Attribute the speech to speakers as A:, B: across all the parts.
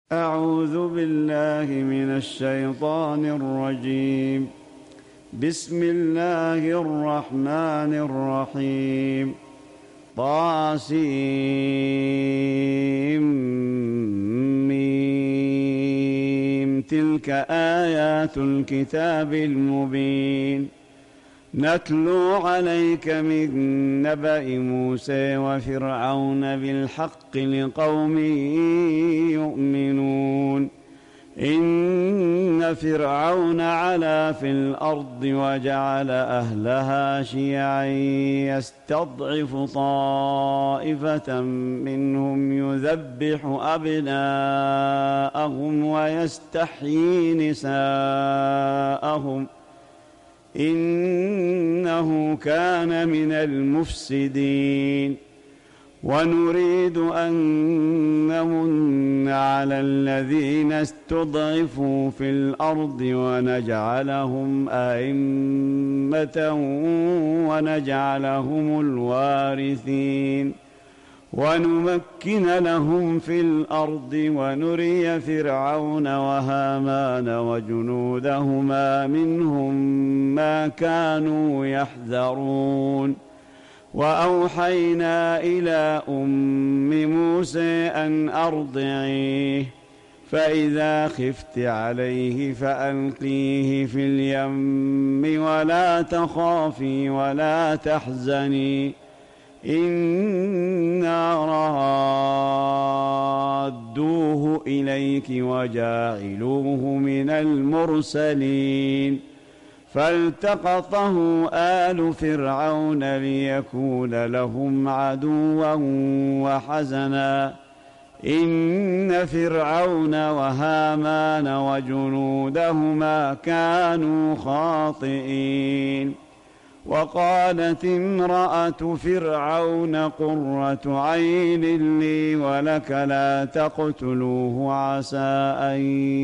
A: أعوذ بالله من الشيطان الرجيم. بسم الله الرحمن الرحيم. طاسيم تلك آيات الكتاب المبين نتلو عليك من نبأ موسى وفرعون بالحق لقوم يؤمنون. إن فرعون علا في الأرض وجعل أهلها شيعا يستضعف طائفة منهم يذبح أبناءهم ويستحيي نساءهم إنه كان من المفسدين. ونريد أن نمن على الذين استضعفوا في الأرض ونجعلهم أئمة ونجعلهم الوارثين ونمكن لهم في الأرض ونري فرعون وهامان وجنودهما منهم ما كانوا يحذرون. وأوحينا إلى أم موسى أن أرضعيه فإذا خفت عليه فألقيه في اليم ولا تخافي ولا تحزني إنا رادوه إليك وجاعلوه من المرسلين. فالتقطه آل فرعون ليكون لهم عدوا وحزنا إن فرعون وهامان وجنودهما كانوا خاطئين. وقالت امرأة فرعون قرة عين لي ولك لا تقتلوه عسى أن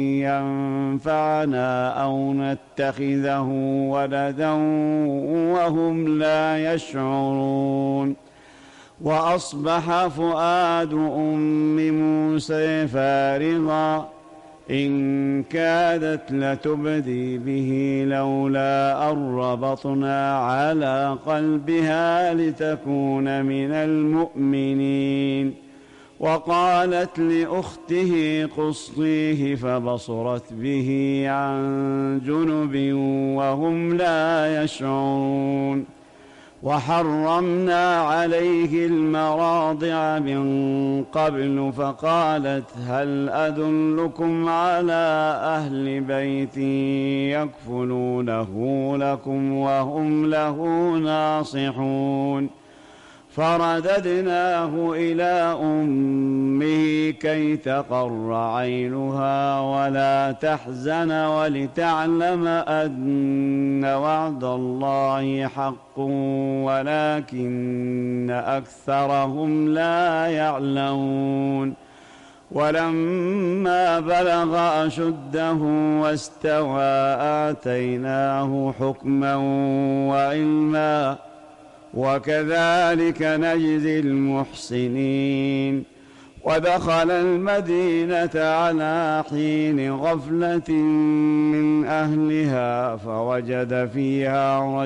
A: ينفعنا أو نتخذه ولدا وهم لا يشعرون. وأصبح فؤاد أم موسى فارغا إن كادت لتبدي به لولا أن ربطنا على قلبها لتكون من المؤمنين. وقالت لأخته قصيه فبصرت به عن جنب وهم لا يشعرون. وحرمنا عليه المراضع من قبل فقالت هل أدلكم على أهل بيت يكفلونه لكم وهم له ناصحون. فرددناه إلى أمه كي تقر عينها ولا تحزن ولتعلم أن وعد الله حق ولكن أكثرهم لا يعلمون. ولما بلغ أشده واستوى آتيناه حكما وعلما وكذلك نجزي المحسنين. ودخل المدينة على حين غفلة من أهلها فوجد فيها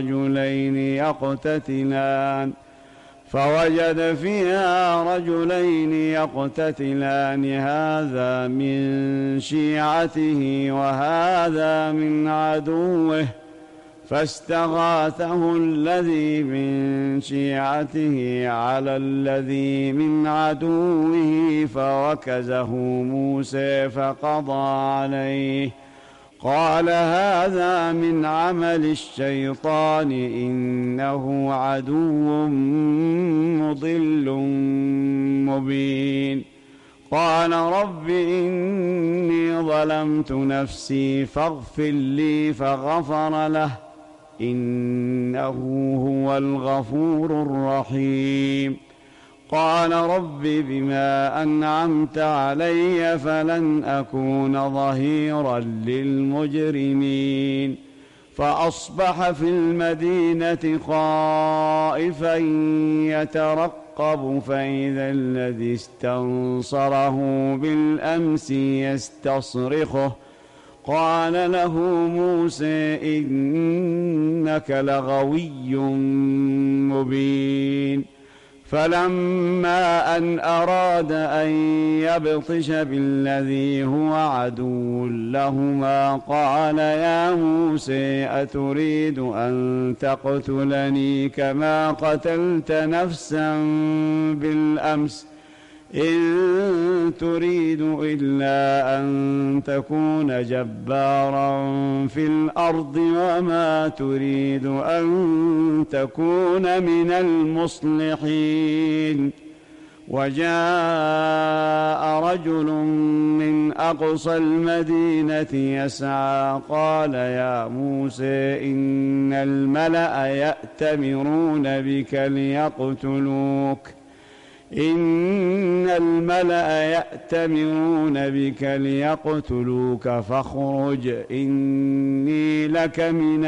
A: رجلين يقتتلان هذا من شيعته وهذا من عدوه فاستغاثه الذي من شيعته على الذي من عدوه فوكزه موسى فقضى عليه قال هذا من عمل الشيطان إنه عدو مضل مبين. قال رب إني ظلمت نفسي فاغفر لي فغفر له إنه هو الغفور الرحيم. قال رب بما أنعمت علي فلن أكون ظهيرا للمجرمين. فأصبح في المدينة خائفا يترقب يترقب فإذا الذي استنصره بالأمس يستصرخه قال له موسى إنك لغوي مبين. فلما أن أراد أن يبطش بالذي هو عدو لهما قال يا موسى أتريد أن تقتلني كما قتلت نفسا بالأمس إن تريد إلا أن تكون جبارا في الأرض وما تريد أن تكون من المصلحين. وجاء رجل من أقصى المدينة يسعى قال يا موسى إن الملأ يأتمرون بك ليقتلوك فاخرج إني لك من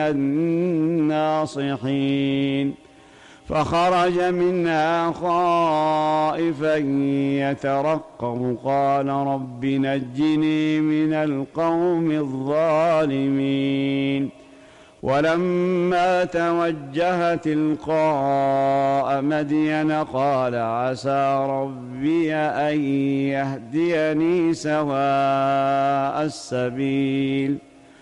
A: الناصحين. فخرج منها خائفا يترقب قال رب نجني من القوم الظالمين. ولما توجه تلقاء مدين قال عسى ربي أن يهديني سواء السبيل.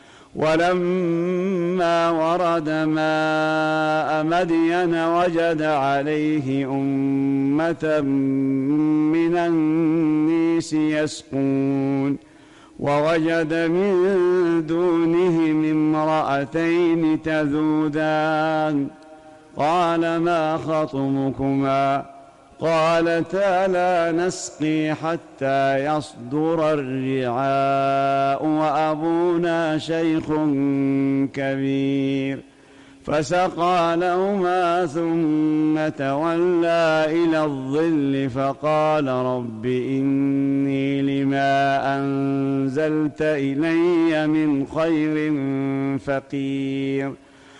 A: ولما ورد ماء مدين وجد عليه أمة من الناس يسقون ووجد من دونهم امرأتين تذودان قال ما خطبكما قالتا لا نسقي حتى يصدر الرعاء وأبونا شيخ كبير. فسقى لهما ثم تولى إلى الظل فقال رب إني لما أنزلت إلي من خير فقير.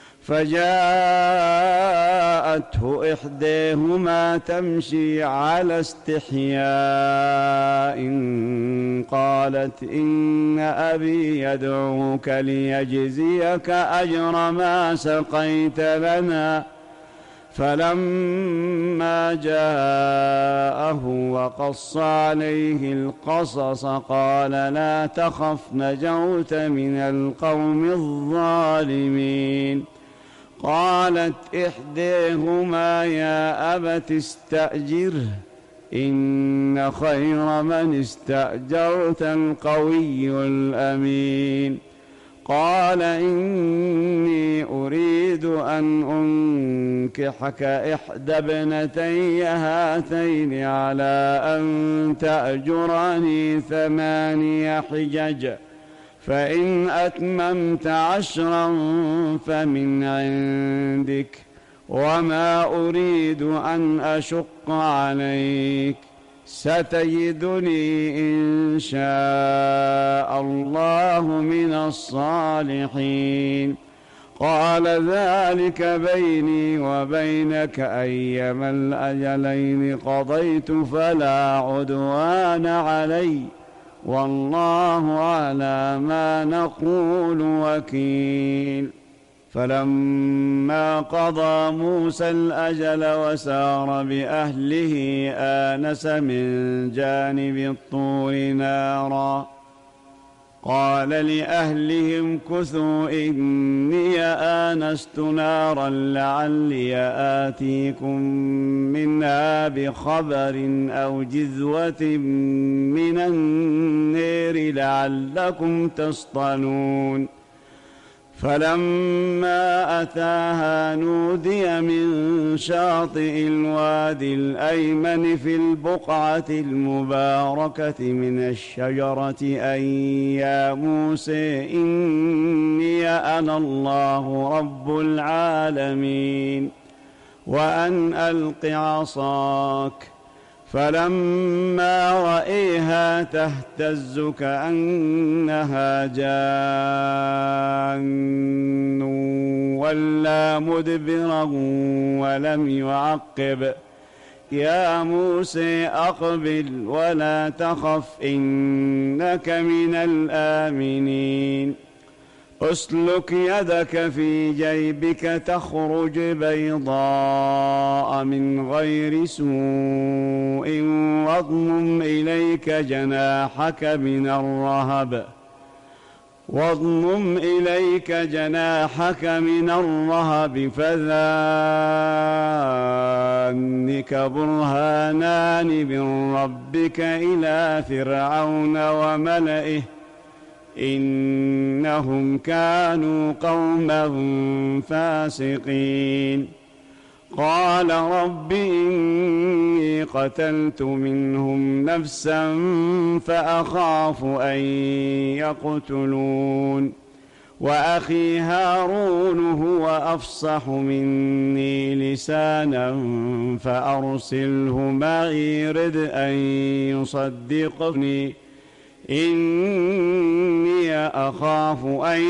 A: فجاءته إحداهما تمشي على استحياء قالت إن أبي يدعوك ليجزيك أجر ما سقيت لنا. فلما جاءه وقص عليه القصص قال لا تخف نجوت من القوم الظالمين. قالت إحداهما يا أبت استأجره إن خير من استأجرت القوي الأمين. قال إني أريد أن أنكحك إحدى ابنتي هاتين على أن تأجرني 8 حجج فإن أتممت 10 فمن عندك وما أريد أن أشق عليك ستجدني إن شاء الله من الصالحين. قال ذلك بيني وبينك أيما الأجلين قضيت فلا عدوان علي والله على ما نقول وكيل. فلما قضى موسى الأجل وسار بأهله آنس من جانب الطور نارا قال لأهلهم كثوا إني آنست نارا لعلي آتيكم منها بخبر أو جذوة من النار لعلكم تصطلون. فلما أتاها نودي من شاطئ الوادي الأيمن في البقعة المباركة من الشجرة أن يا موسى إني أنا الله رب العالمين وأن ألق عصاك. فلما رأيها تهتز كأنها جان ولا مدبرا ولم يعقب يا موسى أقبل ولا تخف إنك من الآمنين أسلك يدك في جيبك تخرج بيضاء من غير سوء واضمم إليك جناحك من الرهب فذلك برهانان من ربك إلى فرعون وملئه إنهم كانوا قوما فاسقين قال رب إني قتلت منهم نفسا فأخاف أن يقتلون وأخي هارون هو أفصح مني لسانا فأرسله معي رد أن يصدقني إني أخاف أن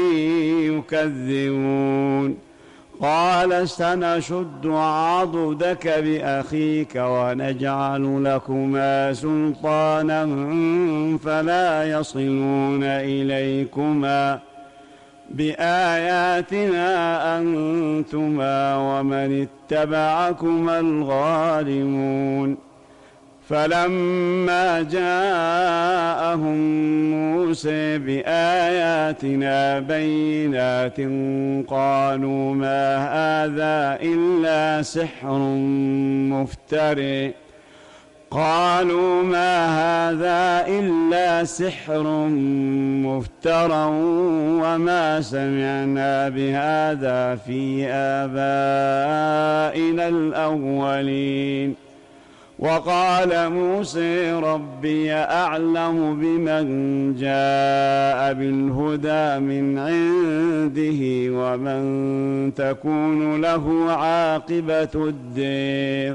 A: يكذبون قال سنشد عضدك بأخيك ونجعل لكما سلطانا فلا يصلون إليكما بآياتنا أنتما ومن اتبعكما الغالبون فلما جاءهم موسى بآياتنا بينات قالوا ما هذا إلا سحر مفترى وما سمعنا بهذا في آبائنا الأولين وقال موسى ربي أعلم بمن جاء بالهدى من عنده ومن تكون له عاقبة الدير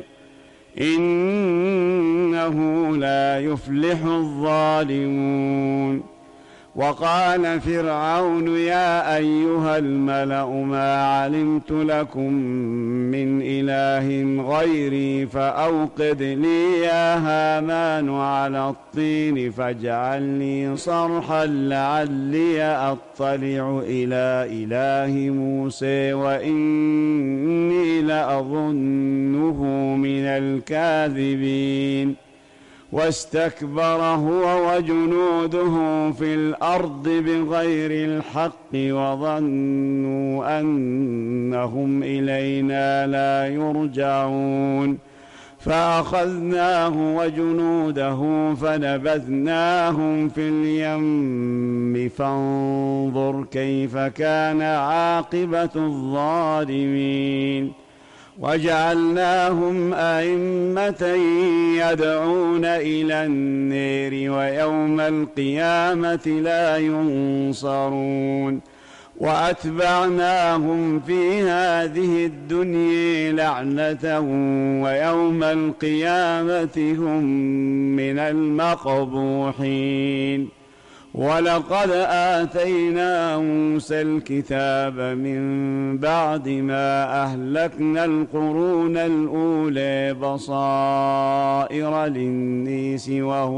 A: إنه لا يفلح الظالمون وقال فرعون يا أيها الملأ ما علمت لكم من إله غيري فأوقد لي يا هامان على الطين فاجعل لي صرحا لعلي أطلع إلى إله موسى وإني لأظنه من الكاذبين واستكبر هو وجنوده في الأرض بغير الحق وظنوا أنهم إلينا لا يرجعون فأخذناه وجنوده فنبذناهم في اليم فانظر كيف كان عاقبة الظالمين وجعلناهم أئمة يدعون إلى النار ويوم القيامة لا ينصرون وأتبعناهم في هذه الدنيا لعنة ويوم القيامة هم من المقبوحين ولقد آتينا موسى الكتاب من بعد ما أهلكنا القرون الأولى بصائر للناس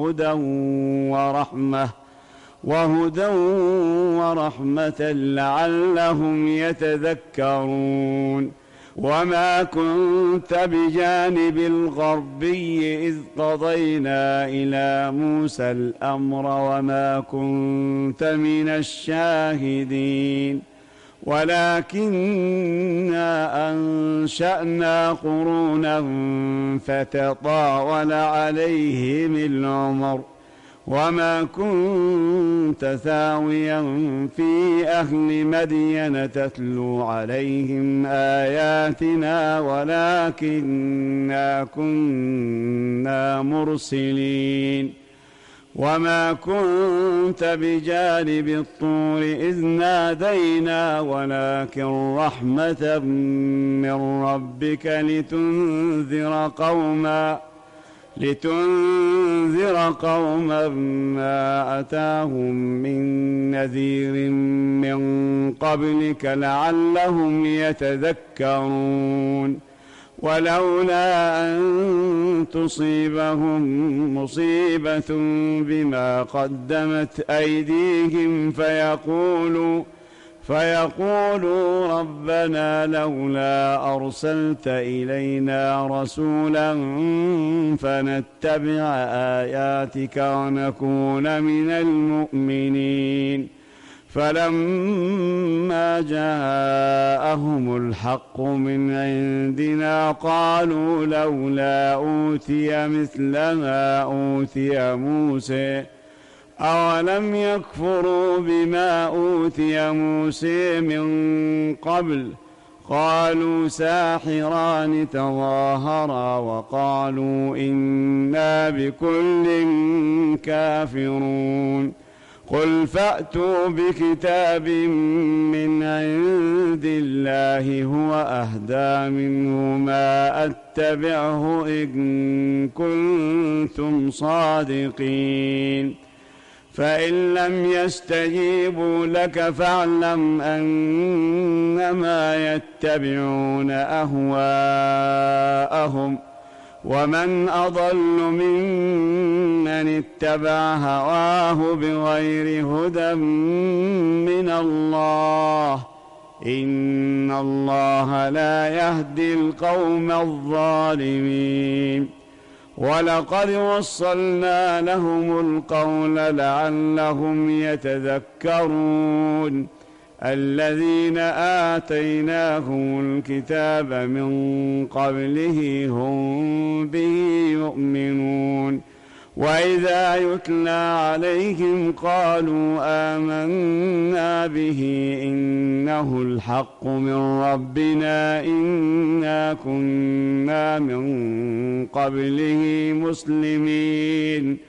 A: وهدى ورحمة لعلهم يتذكرون وما كنت بجانب الغربي إذ قضينا إلى موسى الأمر وما كنت من الشاهدين ولكننا أنشأنا قرونا فتطاول عليهم العمر وما كنت ثاويا في أهل مدين تتلو عليهم آياتنا ولكننا كنا مرسلين وما كنت بجانب الطور إذ نادينا ولكن رحمة من ربك لتنذر قوما ما أتاهم من نذير من قبلك لعلهم يتذكرون ولولا أن تصيبهم مصيبة بما قدمت أيديهم فيقولوا ربنا لولا أرسلت إلينا رسولا فنتبع آياتك ونكون من المؤمنين. فلما جاءهم الحق من عندنا قالوا لولا أوتي مثل ما أوتي موسى أولم يكفروا بما أوتي موسى من قبل قالوا ساحران تظاهرا وقالوا إنا بكل كافرون. قل فأتوا بكتاب من عند الله هو أهدى منه ما أتبعه إن كنتم صادقين. فإن لم يستجيبوا لك فاعلم أنما يتبعون أهواءهم ومن أضل ممن اتبع هواه بغير هدى من الله إن الله لا يهدي القوم الظالمين. ولقد وصلنا لهم القول لعلهم يتذكرون. الذين آتيناهم الكتاب من قبله هم به يؤمنون. وإذا يتلى عليهم قالوا آمنا به إنه الحق من ربنا إنا كنا من قبله مسلمين.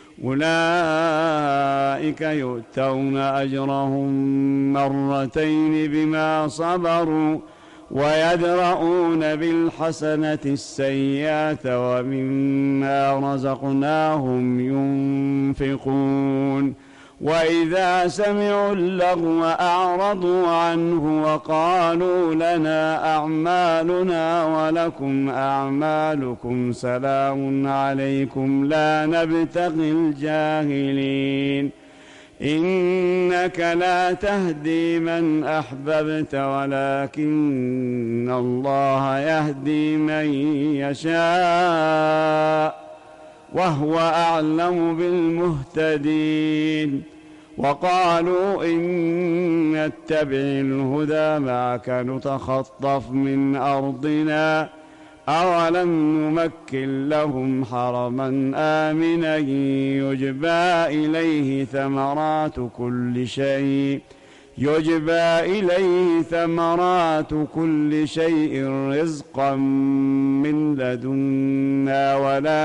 A: أولئك يؤتون أجرهم مرتين بما صبروا ويدرؤون بالحسنة السيئة ومما رزقناهم ينفقون. وإذا سمعوا اللغو أعرضوا عنه وقالوا لنا أعمالنا ولكم أعمالكم سلام عليكم لا نبتغي الجاهلين. إنك لا تهدي من أحببت ولكن الله يهدي من يشاء وهو أعلم بالمهتدين. وقالوا إن نتبع الهدى معك نتخطف من أرضنا أولم نمكن لهم حرما آمنا يجبى إليه ثمرات كل شيء رزقا من لدنا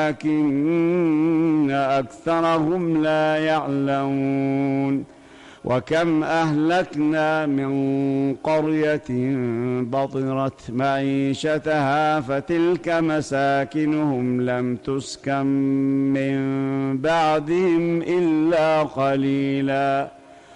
A: ولكن أكثرهم لا يعلمون. وكم أهلكنا من قرية بطرت معيشتها فتلك مساكنهم لم تسكن من بعدهم إلا قليلا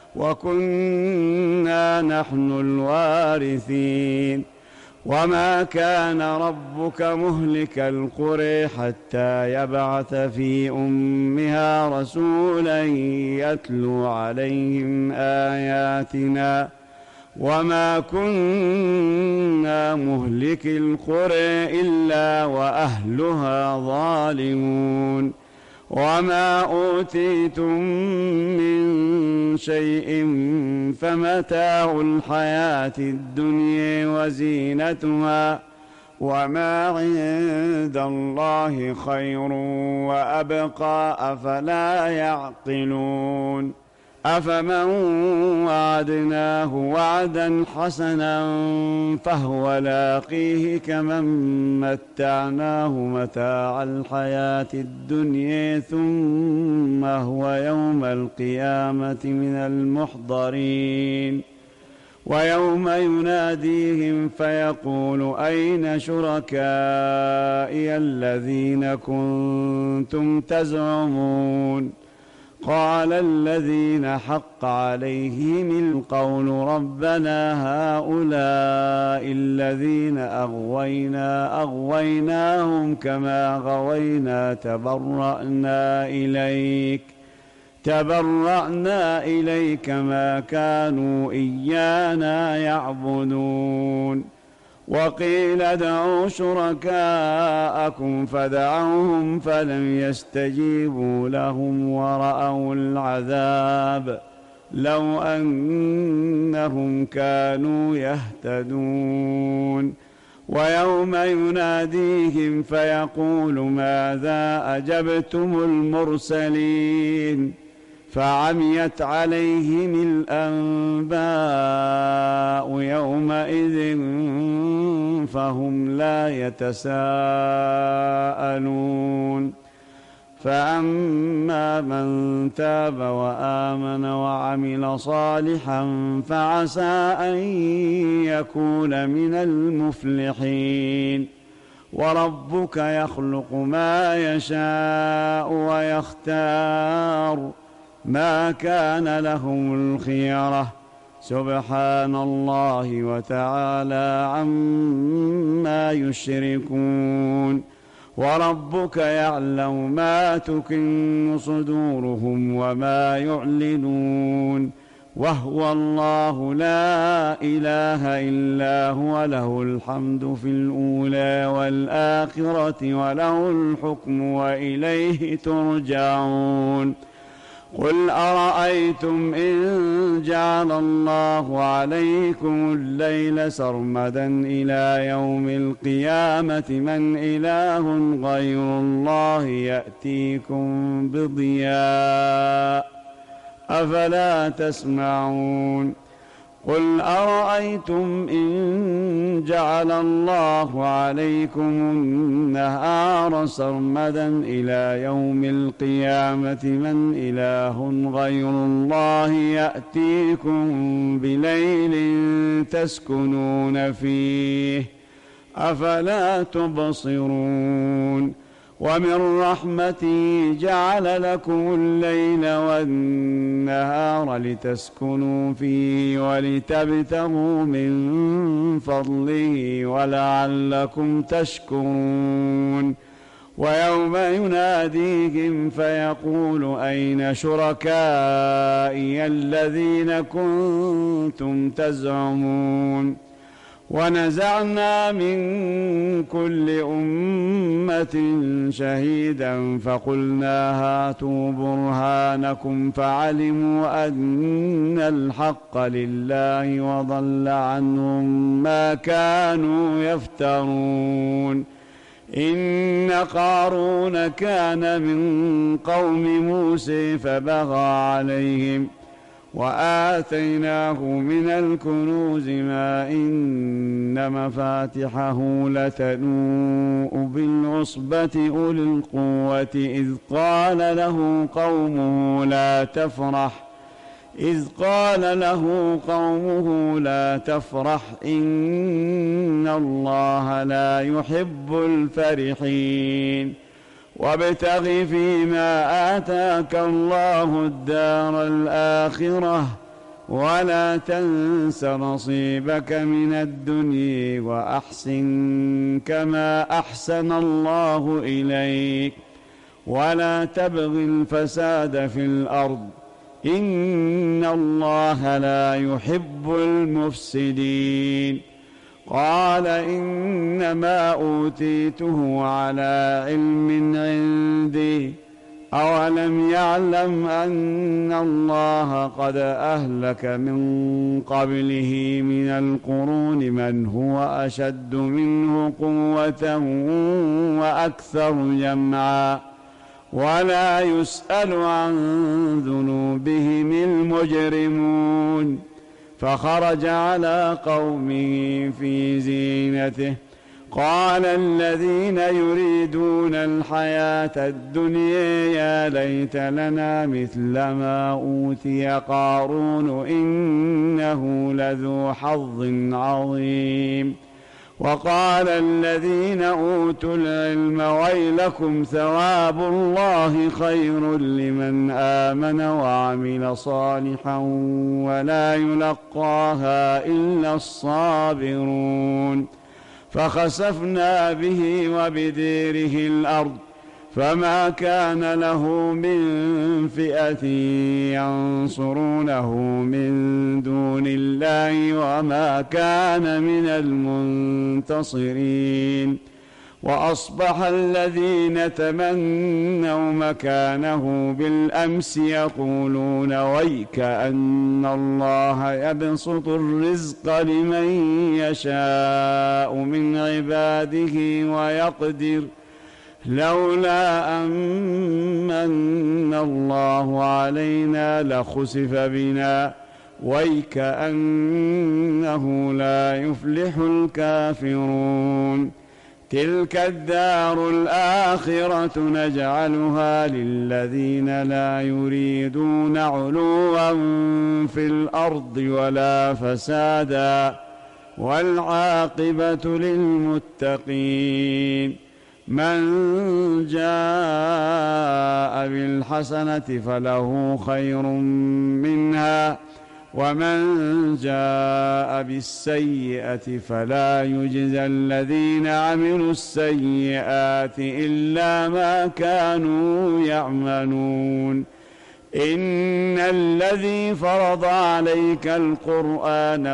A: وكنا نحن الوارثين. وما كان ربك مهلك القرى حتى يبعث في أمها رسولا يتلو عليهم آياتنا وما كنا مهلك القرى إلا وأهلها ظالمون. وما أوتيتم من شيء فمتاع الحياة الدنيا وزينتها وما عند الله خير وأبقى أفلا يعقلون. أفمن وعدناه وعدا حسنا فهو لاقيه كمن متعناه متاع الحياة الدنيا ثم هو يوم القيامة من المحضرين. ويوم يناديهم فيقول أين شركائي الذين كنتم تزعمون قال الذين حق عليهم القول ربنا هؤلاء الذين أغويناهم كما غوينا تبرأنا إليك ما كانوا إيانا يعبدون. وقيل ادعوا شركاءكم فدعوهم فلم يستجيبوا لهم ورأوا العذاب لو أنهم كانوا يهتدون. ويوم يناديهم فيقول ماذا أجبتم المرسلين فعميت عليهم الأنباء يومئذ فهم لا يتساءلون. فأما من تاب وآمن وعمل صالحا فعسى أن يكون من المفلحين. وربك يخلق ما يشاء ويختار ما كان لهم الخيرة سبحان الله وتعالى عما يشركون. وربك يعلم ما تكن صدورهم وما يعلنون وهو الله لا إله إلا هو له الحمد في الأولى والآخرة وله الحكم وإليه ترجعون. قل أرأيتم إن جعل الله عليكم الليل سرمدا إلى يوم القيامة من إله غير الله يأتيكم بضياء أفلا تسمعون. قل أرأيتم إن جعل الله عليكم النهار سرمدا إلى يوم القيامة من إله غير الله يأتيكم بليل تسكنون فيه أفلا تبصرون. ومن رحمته جعل لكم الليل والنهار لتسكنوا فيه ولتبتغوا من فضله ولعلكم تشكرون. ويوم يناديهم فيقول أين شركائي الذين كنتم تزعمون. ونزعنا من كل أمة شهيدا فقلنا هاتوا برهانكم فعلموا أن الحق لله وضل عنهم ما كانوا يفترون. إن قارون كان من قوم موسى فبغى عليهم وآتيناه من الكنوز ما إن مفاتحه لتنوء بالعصبة أولي القوة إذ قال له قومه لا تفرح إن الله لا يحب الفرحين. وابتغ فيما آتاك الله الدار الآخرة ولا تنس نصيبك من الدنيا وأحسن كما أحسن الله إليك ولا تبغ الفساد في الأرض إن الله لا يحب المفسدين. قال إنما أوتيته على علم عندي أولم يعلم أن الله قد أهلك من قبله من القرون من هو أشد منه قوة وأكثر جمعا ولا يسأل عن ذنوبهم المجرمون. فخرج على قومه في زينته قال الذين يريدون الحياة الدنيا يا ليت لنا مثل ما أوتي قارون إنه لذو حظ عظيم. وقال الذين أوتوا العلم ويلكم ثواب الله خير لمن آمن وعمل صالحا ولا يلقاها إلا الصابرون فخسفنا به وبديره الأرض فما كان له من فئة ينصرونه من دون الله وما كان من المنتصرين وأصبح الذين تمنوا مكانه بالأمس يقولون ويك أن الله يبسط الرزق لمن يشاء من عباده ويقدر لولا أمن الله علينا لخسف بنا ويكأنه لا يفلح الكافرون تلك الدار الآخرة نجعلها للذين لا يريدون علوا في الأرض ولا فسادا والعاقبة للمتقين من جاء بالحسنة فله خير منها ومن جاء بالسيئة فلا يجزى الذين عملوا السيئات إلا ما كانوا يعملون إن الذي فرض عليك القرآن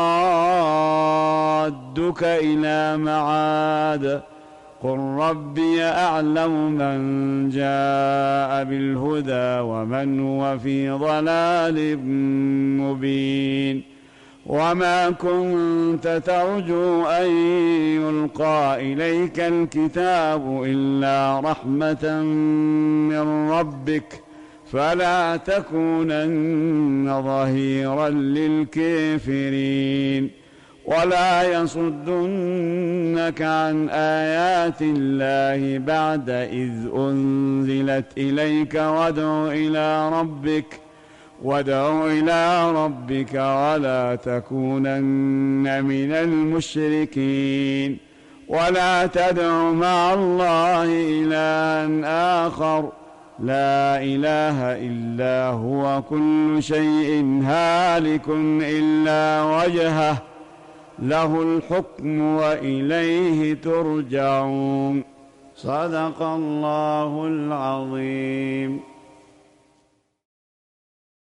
A: لرادك إلى معاد قل ربي أعلم من جاء بالهدى ومن هو في ضلال مبين وما كنت ترجو أن يلقى إليك الكتاب إلا رحمة من ربك فلا تكونن ظهيرا للكافرين ولا يصدنك عن آيات الله بعد إذ أنزلت إليك وادع إلى ربك ولا تكونن من المشركين ولا تدع مع الله إلها آخر لا إله إلا هو كل شيء هالك إلا وجهه له الحكم وإليه ترجعون صدق الله العظيم.